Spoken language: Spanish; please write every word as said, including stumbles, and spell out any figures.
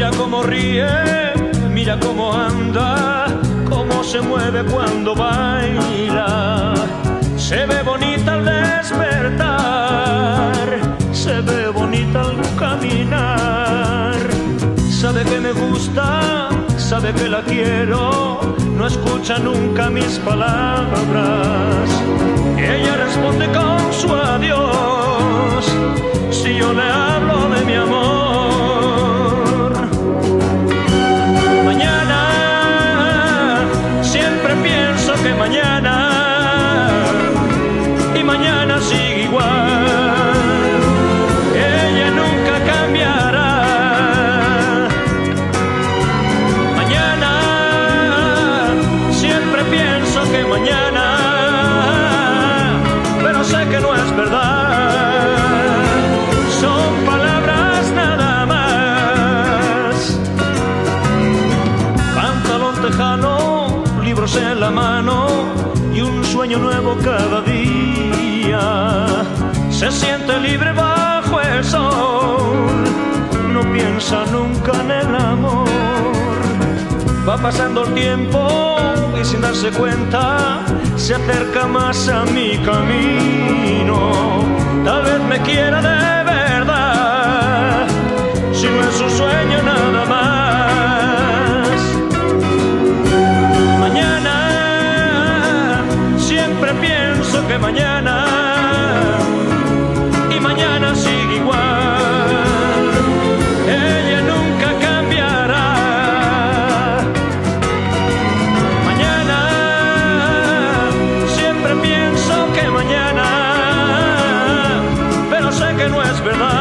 Mira cómo ríe, mira cómo anda, cómo se mueve cuando baila. Se ve bonita al despertar, se ve bonita al caminar. Sabe que me gusta, sabe que la quiero, no escucha nunca mis palabras. Ella responde con su adiós, si yo le hablo de mi amor. Mañana, siempre pienso que mañana, y mañana sigue igual. Ella nunca cambiará. Mañana, siempre pienso que mañana, pero sé que no es verdad. Son palabras nada más. Pantalón tejano, libros en la mano y un sueño nuevo cada día. Se siente libre bajo el sol, no piensa nunca en el amor. Va pasando el tiempo y sin darse cuenta se acerca más a mi camino. Tal vez me quiera de verdad, si no es un sueño nada más. Mañana, siempre pienso que mañana, y mañana sigue igual. Ella nunca cambiará. Mañana, siempre pienso que mañana, pero sé que no es verdad.